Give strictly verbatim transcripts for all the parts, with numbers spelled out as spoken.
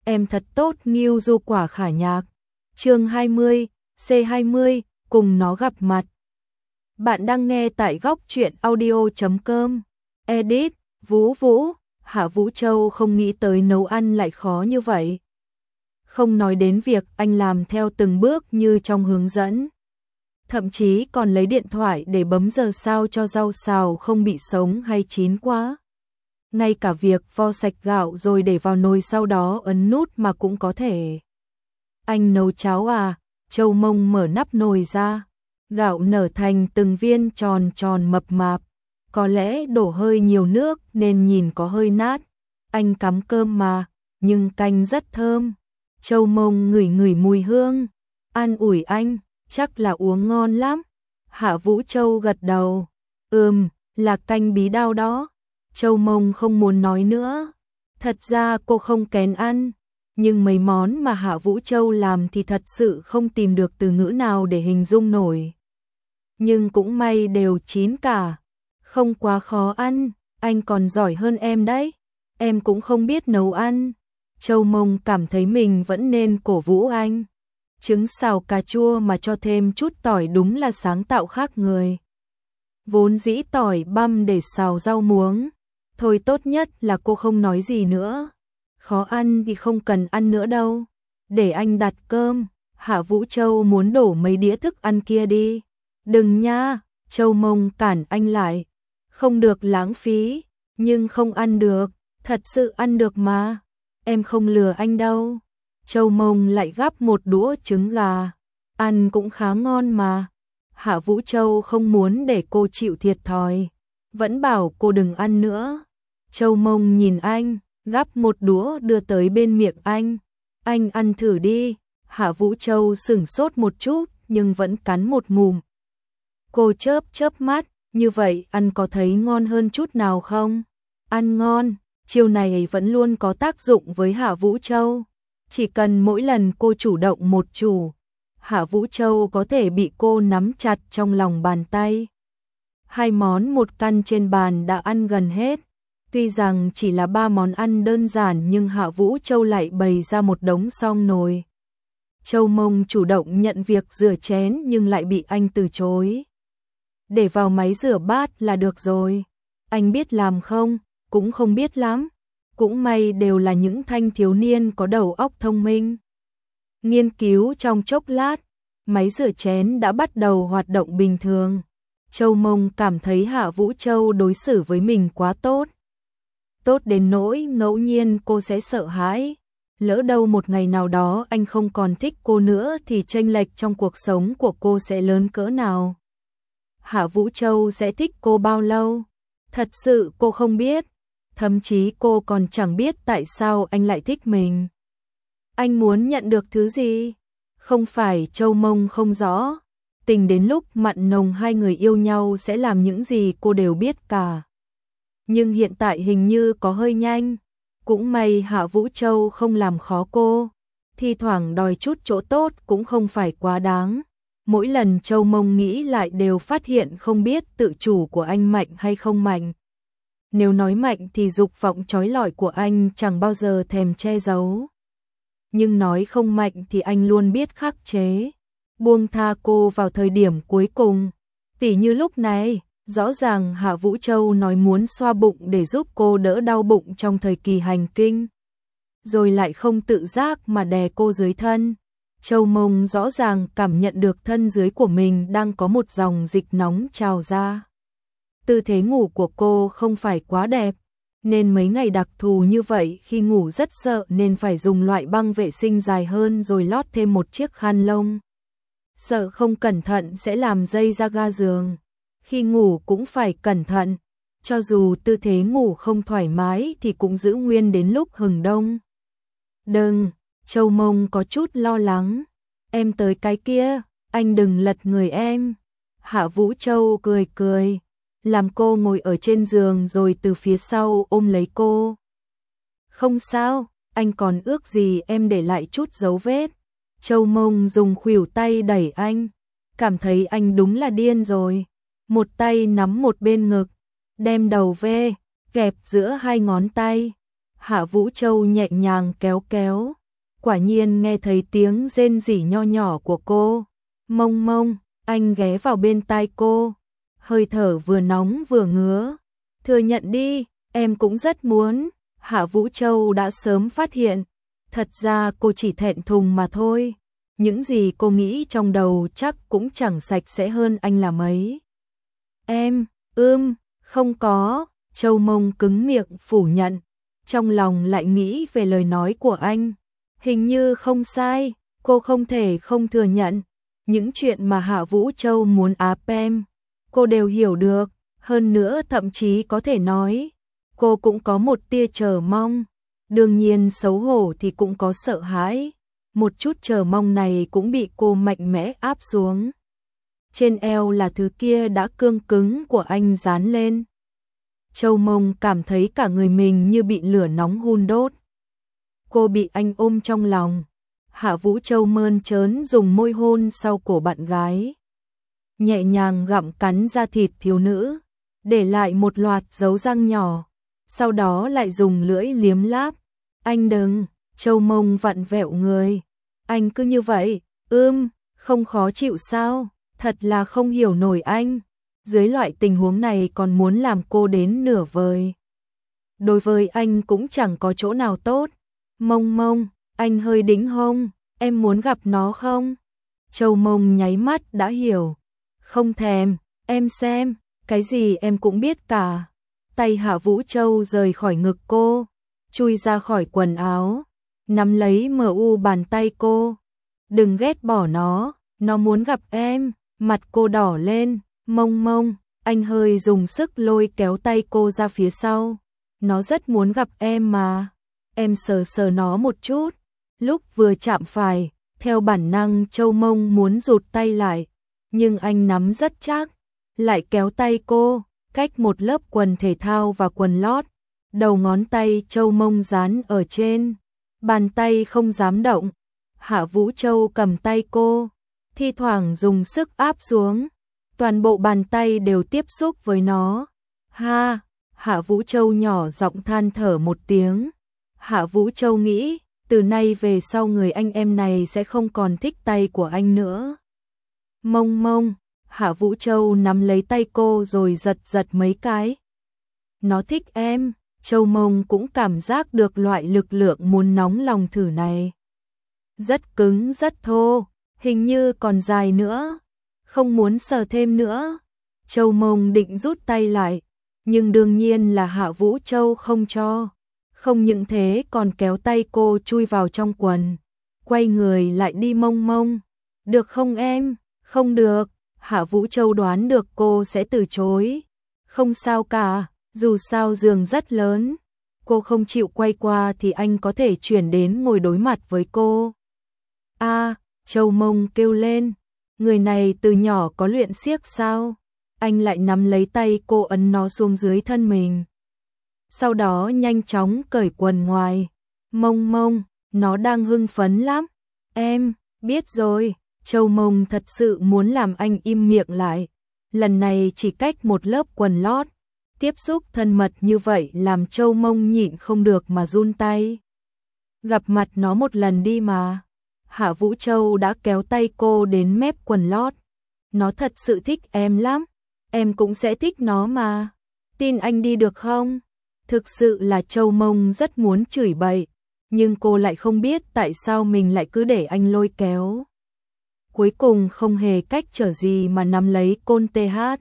em thật tốt Ngưu Du Quả Khả Nhạc. Chương hai mươi, C hai mươi, cùng nó gặp mặt. Bạn đang nghe tại góc truyện audio chấm com. Edit, Vũ Vũ, Hạ Vũ Châu không nghĩ tới nấu ăn lại khó như vậy. Không nói đến việc anh làm theo từng bước như trong hướng dẫn. Thậm chí còn lấy điện thoại để bấm giờ sao cho rau xào không bị sống hay chín quá. Ngay cả việc vo sạch gạo rồi để vào nồi sau đó ấn nút mà cũng có thể. Anh nấu cháo à? Châu Mông mở nắp nồi ra. Gạo nở thành từng viên tròn tròn mập mạp. Có lẽ đổ hơi nhiều nước nên nhìn có hơi nát. Anh cắm cơm mà, nhưng canh rất thơm. Châu Mông ngửi ngửi mùi hương. An ủi anh, chắc là uống ngon lắm. Hạ Vũ Châu gật đầu. Ừm, là canh bí đao đó. Châu Mông không muốn nói nữa. Thật ra cô không kén ăn. Nhưng mấy món mà Hạ Vũ Châu làm thì thật sự không tìm được từ ngữ nào để hình dung nổi. Nhưng cũng may đều chín cả. Không quá khó ăn, anh còn giỏi hơn em đấy. Em cũng không biết nấu ăn. Châu Mông cảm thấy mình vẫn nên cổ vũ anh. Trứng xào cà chua mà cho thêm chút tỏi đúng là sáng tạo khác người. Vốn dĩ tỏi băm để xào rau muống. Thôi tốt nhất là cô không nói gì nữa. Khó ăn thì không cần ăn nữa đâu. Để anh đặt cơm. Hạ Vũ Châu muốn đổ mấy đĩa thức ăn kia đi. Đừng nha, Châu Mông cản anh lại. Không được lãng phí, nhưng không ăn được, thật sự ăn được mà. Em không lừa anh đâu. Châu Mông lại gắp một đũa trứng gà. Ăn cũng khá ngon mà. Hạ Vũ Châu không muốn để cô chịu thiệt thòi. Vẫn bảo cô đừng ăn nữa. Châu Mông nhìn anh, gắp một đũa đưa tới bên miệng anh. Anh ăn thử đi. Hạ Vũ Châu sửng sốt một chút nhưng vẫn cắn một ngụm. Cô chớp chớp mắt, như vậy ăn có thấy ngon hơn chút nào không? Ăn ngon, chiêu này vẫn luôn có tác dụng với Hạ Vũ Châu. Chỉ cần mỗi lần cô chủ động một chủ, Hạ Vũ Châu có thể bị cô nắm chặt trong lòng bàn tay. Hai món một căn trên bàn đã ăn gần hết. Tuy rằng chỉ là ba món ăn đơn giản nhưng Hạ Vũ Châu lại bày ra một đống xong nồi. Châu Mông chủ động nhận việc rửa chén nhưng lại bị anh từ chối. Để vào máy rửa bát là được rồi. Anh biết làm không? Cũng không biết lắm. Cũng may đều là những thanh thiếu niên có đầu óc thông minh. Nghiên cứu trong chốc lát, máy rửa chén đã bắt đầu hoạt động bình thường. Châu Mông cảm thấy Hạ Vũ Châu đối xử với mình quá tốt. Tốt đến nỗi ngẫu nhiên cô sẽ sợ hãi. Lỡ đâu một ngày nào đó anh không còn thích cô nữa thì chênh lệch trong cuộc sống của cô sẽ lớn cỡ nào. Hạ Vũ Châu sẽ thích cô bao lâu? Thật sự cô không biết. Thậm chí cô còn chẳng biết tại sao anh lại thích mình. Anh muốn nhận được thứ gì? Không phải Châu Mông không rõ. Tình đến lúc mặn nồng hai người yêu nhau sẽ làm những gì cô đều biết cả. Nhưng hiện tại hình như có hơi nhanh. Cũng may Hạ Vũ Châu không làm khó cô. Thi thoảng đòi chút chỗ tốt cũng không phải quá đáng. Mỗi lần Châu Mông nghĩ lại đều phát hiện không biết tự chủ của anh mạnh hay không mạnh. Nếu nói mạnh thì dục vọng trói lọi của anh chẳng bao giờ thèm che giấu. Nhưng nói không mạnh thì anh luôn biết khắc chế. Buông tha cô vào thời điểm cuối cùng. Tỉ như lúc này, rõ ràng Hạ Vũ Châu nói muốn xoa bụng để giúp cô đỡ đau bụng trong thời kỳ hành kinh. Rồi lại không tự giác mà đè cô dưới thân. Châu Mông rõ ràng cảm nhận được thân dưới của mình đang có một dòng dịch nóng trào ra. Tư thế ngủ của cô không phải quá đẹp, nên mấy ngày đặc thù như vậy khi ngủ rất sợ nên phải dùng loại băng vệ sinh dài hơn rồi lót thêm một chiếc khăn lông. Sợ không cẩn thận sẽ làm dây ra ga giường. Khi ngủ cũng phải cẩn thận, cho dù tư thế ngủ không thoải mái thì cũng giữ nguyên đến lúc hừng đông. Đừng, Châu Mông có chút lo lắng. Em tới cái kia, anh đừng lật người em. Hạ Vũ Châu cười cười, làm cô ngồi ở trên giường rồi từ phía sau ôm lấy cô. Không sao, anh còn ước gì em để lại chút dấu vết. Châu Mông dùng khuỷu tay đẩy anh, cảm thấy anh đúng là điên rồi. Một tay nắm một bên ngực, đem đầu về, kẹp giữa hai ngón tay. Hạ Vũ Châu nhẹ nhàng kéo kéo, quả nhiên nghe thấy tiếng rên rỉ nho nhỏ của cô. Mông Mông, anh ghé vào bên tai cô, hơi thở vừa nóng vừa ngứa. Thừa nhận đi, em cũng rất muốn. Hạ Vũ Châu đã sớm phát hiện, thật ra cô chỉ thẹn thùng mà thôi. Những gì cô nghĩ trong đầu chắc cũng chẳng sạch sẽ hơn anh là mấy. Em, ưm, không có. Châu Mông cứng miệng phủ nhận, trong lòng lại nghĩ về lời nói của anh. Hình như không sai, cô không thể không thừa nhận. Những chuyện mà Hạ Vũ Châu muốn áp em, cô đều hiểu được. Hơn nữa thậm chí có thể nói, cô cũng có một tia chờ mong. Đương nhiên xấu hổ thì cũng có sợ hãi. Một chút chờ mong này cũng bị cô mạnh mẽ áp xuống. Trên eo là thứ kia đã cương cứng của anh dán lên. Châu Mông cảm thấy cả người mình như bị lửa nóng hun đốt. Cô bị anh ôm trong lòng. Hạ Vũ Châu mơn trớn dùng môi hôn sau cổ bạn gái, nhẹ nhàng gặm cắn da thịt thiếu nữ, để lại một loạt dấu răng nhỏ, sau đó lại dùng lưỡi liếm láp. Anh đừng. Châu Mông vặn vẹo người. Anh cứ như vậy, ưm, không khó chịu sao? Thật là không hiểu nổi anh. Dưới loại tình huống này còn muốn làm cô đến nửa vời. Đối với anh cũng chẳng có chỗ nào tốt. Mông Mông, anh hơi đĩnh hông, em muốn gặp nó không? Châu Mông nháy mắt đã hiểu. Không thèm, em xem, cái gì em cũng biết cả. Tay Hạ Vũ Châu rời khỏi ngực cô, chui ra khỏi quần áo, nắm lấy mờ u bàn tay cô. Đừng ghét bỏ nó, nó muốn gặp em. Mặt cô đỏ lên. Mông Mông, anh hơi dùng sức lôi kéo tay cô ra phía sau. Nó rất muốn gặp em mà. Em sờ sờ nó một chút. Lúc vừa chạm phải, theo bản năng Châu Mông muốn rụt tay lại, nhưng anh nắm rất chắc, lại kéo tay cô, cách một lớp quần thể thao và quần lót. Đầu ngón tay Châu Mông dán ở trên, bàn tay không dám động. Hạ Vũ Châu cầm tay cô, thi thoảng dùng sức áp xuống, toàn bộ bàn tay đều tiếp xúc với nó. Ha, Hạ Vũ Châu nhỏ giọng than thở một tiếng. Hạ Vũ Châu nghĩ, từ nay về sau người anh em này sẽ không còn thích tay của anh nữa. Mông Mông, Hạ Vũ Châu nắm lấy tay cô rồi giật giật mấy cái. Nó thích em. Châu Mông cũng cảm giác được loại lực lượng muốn nóng lòng thử này. Rất cứng rất thô, hình như còn dài nữa. Không muốn sờ thêm nữa. Châu Mông định rút tay lại, nhưng đương nhiên là Hạ Vũ Châu không cho. Không những thế còn kéo tay cô chui vào trong quần, quay người lại đi. Mông Mông, được không em? Không được. Hạ Vũ Châu đoán được cô sẽ từ chối. Không sao cả, dù sao giường rất lớn. Cô không chịu quay qua thì anh có thể chuyển đến ngồi đối mặt với cô. A, à, Châu Mông kêu lên. Người này từ nhỏ có luyện xiếc sao? Anh lại nắm lấy tay cô ấn nó xuống dưới thân mình. Sau đó nhanh chóng cởi quần ngoài. Mông Mông, nó đang hưng phấn lắm. Em, biết rồi. Châu Mông thật sự muốn làm anh im miệng lại. Lần này chỉ cách một lớp quần lót. Tiếp xúc thân mật như vậy làm Châu Mông nhịn không được mà run tay. Gặp mặt nó một lần đi mà. Hạ Vũ Châu đã kéo tay cô đến mép quần lót. Nó thật sự thích em lắm. Em cũng sẽ thích nó mà. Tin anh đi được không? Thực sự là Châu Mông rất muốn chửi bậy, nhưng cô lại không biết tại sao mình lại cứ để anh lôi kéo. Cuối cùng không hề cách trở gì mà nắm lấy côn tê hát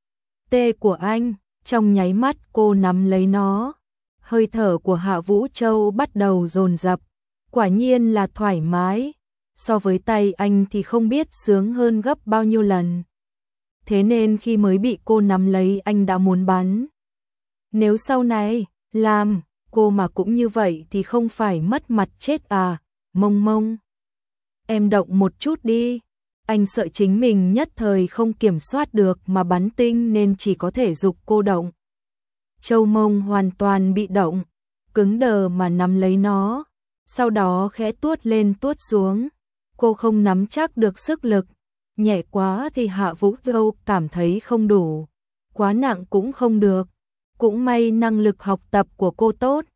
tê của anh. Trong nháy mắt cô nắm lấy nó, hơi thở của Hạ Vũ Châu bắt đầu dồn dập. Quả nhiên là thoải mái, so với tay anh thì không biết sướng hơn gấp bao nhiêu lần. Thế nên khi mới bị cô nắm lấy anh đã muốn bắn. Nếu sau này làm cô mà cũng như vậy thì không phải mất mặt chết à? Mông Mông, em động một chút đi. Anh sợ chính mình nhất thời không kiểm soát được mà bắn tinh nên chỉ có thể giục cô động. Châu Mông hoàn toàn bị động, cứng đờ mà nắm lấy nó, sau đó khẽ tuốt lên tuốt xuống. Cô không nắm chắc được sức lực, nhẹ quá thì Hạ Vũ Châu cảm thấy không đủ, quá nặng cũng không được. Cũng may năng lực học tập của cô tốt,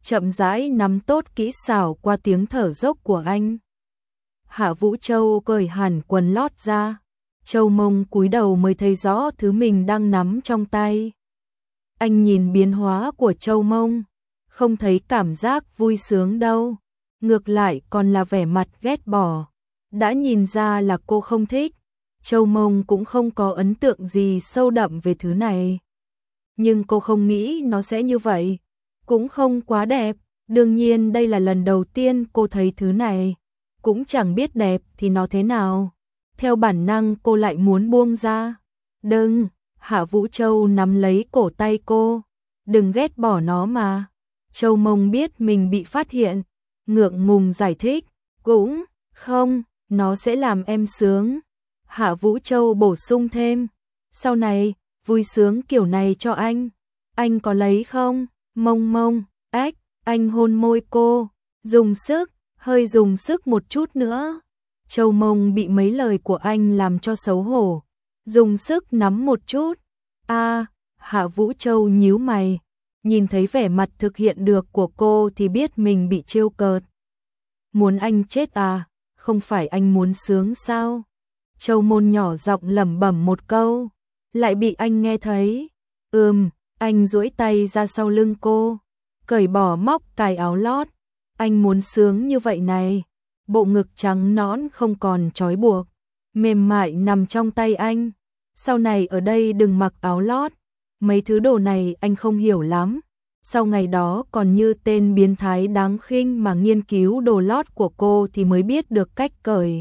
chậm rãi nắm tốt kỹ xảo qua tiếng thở dốc của anh. Hạ Vũ Châu cởi hẳn quần lót ra, Châu Mông cúi đầu mới thấy rõ thứ mình đang nắm trong tay. Anh nhìn biến hóa của Châu Mông, không thấy cảm giác vui sướng đâu, ngược lại còn là vẻ mặt ghét bỏ. Đã nhìn ra là cô không thích, Châu Mông cũng không có ấn tượng gì sâu đậm về thứ này. Nhưng cô không nghĩ nó sẽ như vậy, cũng không quá đẹp, đương nhiên đây là lần đầu tiên cô thấy thứ này, cũng chẳng biết đẹp thì nó thế nào. Theo bản năng cô lại muốn buông ra. Đừng, Hạ Vũ Châu nắm lấy cổ tay cô, đừng ghét bỏ nó mà. Châu Mông biết mình bị phát hiện, ngượng ngùng giải thích, cũng không, nó sẽ làm em sướng. Hạ Vũ Châu bổ sung thêm, sau này, vui sướng kiểu này cho anh, anh có lấy không? Mông Mông, ách, anh hôn môi cô, dùng sức, hơi dùng sức một chút nữa. Châu Mông bị mấy lời của anh làm cho xấu hổ, dùng sức nắm một chút. A, Hạ Vũ Châu nhíu mày, nhìn thấy vẻ mặt thực hiện được của cô thì biết mình bị trêu cợt. Muốn anh chết à, không phải anh muốn sướng sao? Châu Môn nhỏ giọng lẩm bẩm một câu, lại bị anh nghe thấy. Ừm, anh duỗi tay ra sau lưng cô, cởi bỏ móc cài áo lót. Anh muốn sướng như vậy này. Bộ ngực trắng nõn không còn trói buộc, mềm mại nằm trong tay anh. Sau này ở đây đừng mặc áo lót, mấy thứ đồ này anh không hiểu lắm. Sau ngày đó còn như tên biến thái đáng khinh mà nghiên cứu đồ lót của cô thì mới biết được cách cởi.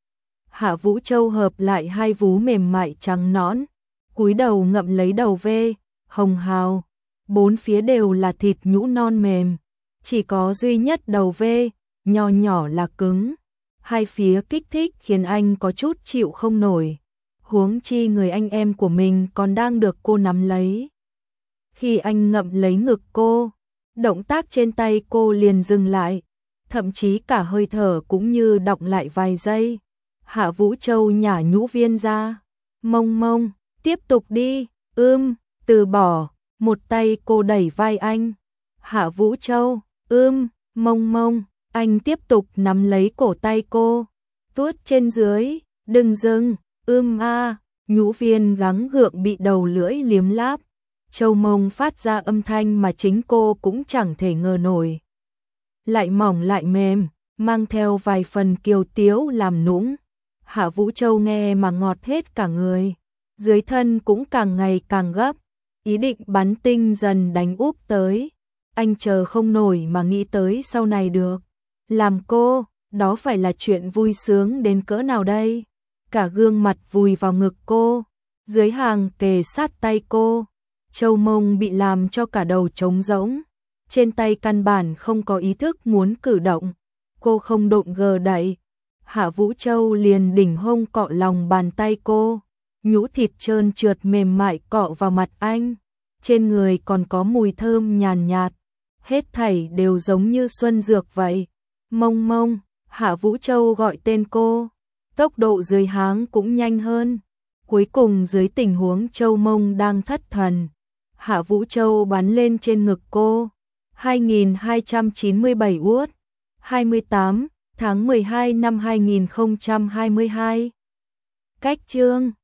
Hạ Vũ Châu hợp lại hai vú mềm mại trắng nõn, cúi đầu ngậm lấy đầu vê, hồng hào, bốn phía đều là thịt nhũ non mềm, chỉ có duy nhất đầu vê, nho nhỏ là cứng. Hai phía kích thích khiến anh có chút chịu không nổi, huống chi người anh em của mình còn đang được cô nắm lấy. Khi anh ngậm lấy ngực cô, động tác trên tay cô liền dừng lại, thậm chí cả hơi thở cũng như đọng lại vài giây. Hạ Vũ Châu nhả nhũ viên ra, Mông Mông, tiếp tục đi, ưm, từ bỏ, một tay cô đẩy vai anh. Hạ Vũ Châu, ưm, Mông Mông, anh tiếp tục nắm lấy cổ tay cô, tuốt trên dưới, đừng dừng, ưm a, nhũ viên gắng gượng bị đầu lưỡi liếm láp. Châu Mông phát ra âm thanh mà chính cô cũng chẳng thể ngờ nổi. Lại mỏng lại mềm, mang theo vài phần kiều tiếu làm nũng. Hạ Vũ Châu nghe mà ngọt hết cả người, dưới thân cũng càng ngày càng gấp, ý định bắn tinh dần đánh úp tới. Anh chờ không nổi mà nghĩ tới sau này được. Làm cô, đó phải là chuyện vui sướng đến cỡ nào đây? Cả gương mặt vùi vào ngực cô, dưới hàng kề sát tay cô. Châu Mông bị làm cho cả đầu trống rỗng, trên tay căn bản không có ý thức muốn cử động. Cô không độn gờ đậy, Hạ Vũ Châu liền đỉnh hông cọ lòng bàn tay cô, nhũ thịt trơn trượt mềm mại cọ vào mặt anh, trên người còn có mùi thơm nhàn nhạt, hết thảy đều giống như xuân dược vậy. Mông Mông, Hạ Vũ Châu gọi tên cô, tốc độ dưới háng cũng nhanh hơn. Cuối cùng dưới tình huống Châu Mông đang thất thần, Hạ Vũ Châu bắn lên trên ngực cô. hai nghìn hai trăm chín mươi bảy uất, hai mươi tám tháng mười hai năm hai nghìn không trăm hai mươi hai. Cách chương